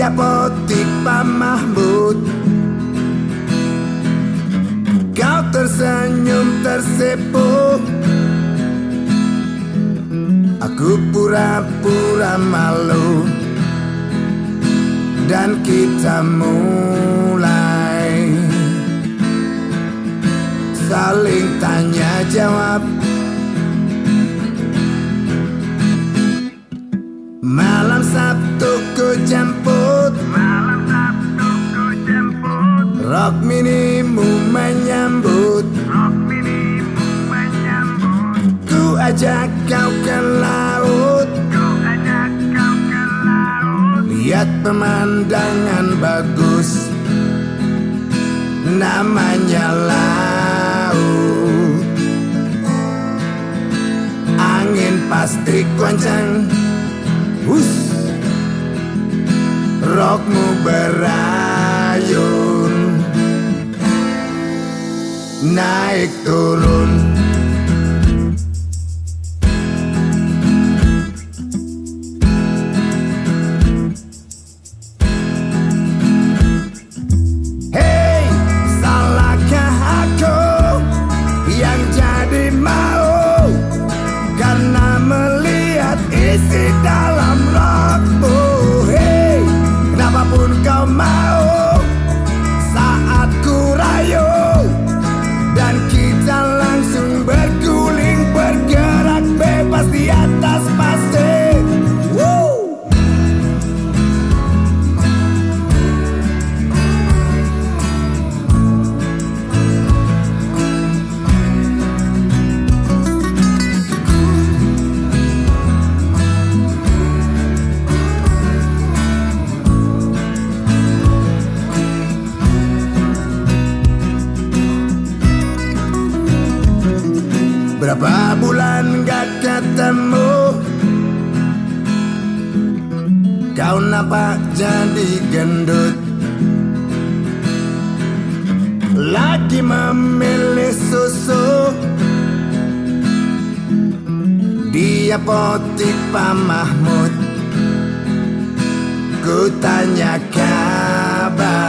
apotik Pak Mahmud. Kau tersenyum tersipu, aku pura-pura malu, dan kita mulai saling tanya jawab. Malam Sabtu ku jemput, rok minimu menyambut. Ku ajak kau ke laut, lihat pemandangan bagus, namanya laut. Angin pasti kencang, rokmu berayun, naik turun. Hei, salahkah aku yang jadi mau karena melihat isi dalam rokmu? Apapun kau mau saat ku rayu, dan kita langsung berguling, bergerak bebas di atas pasir. Berapa bulan gak ketemu, kau nampak jadi gendut, lagi memilih susu di apotik Pak Mahmud. Ku tanya kabar,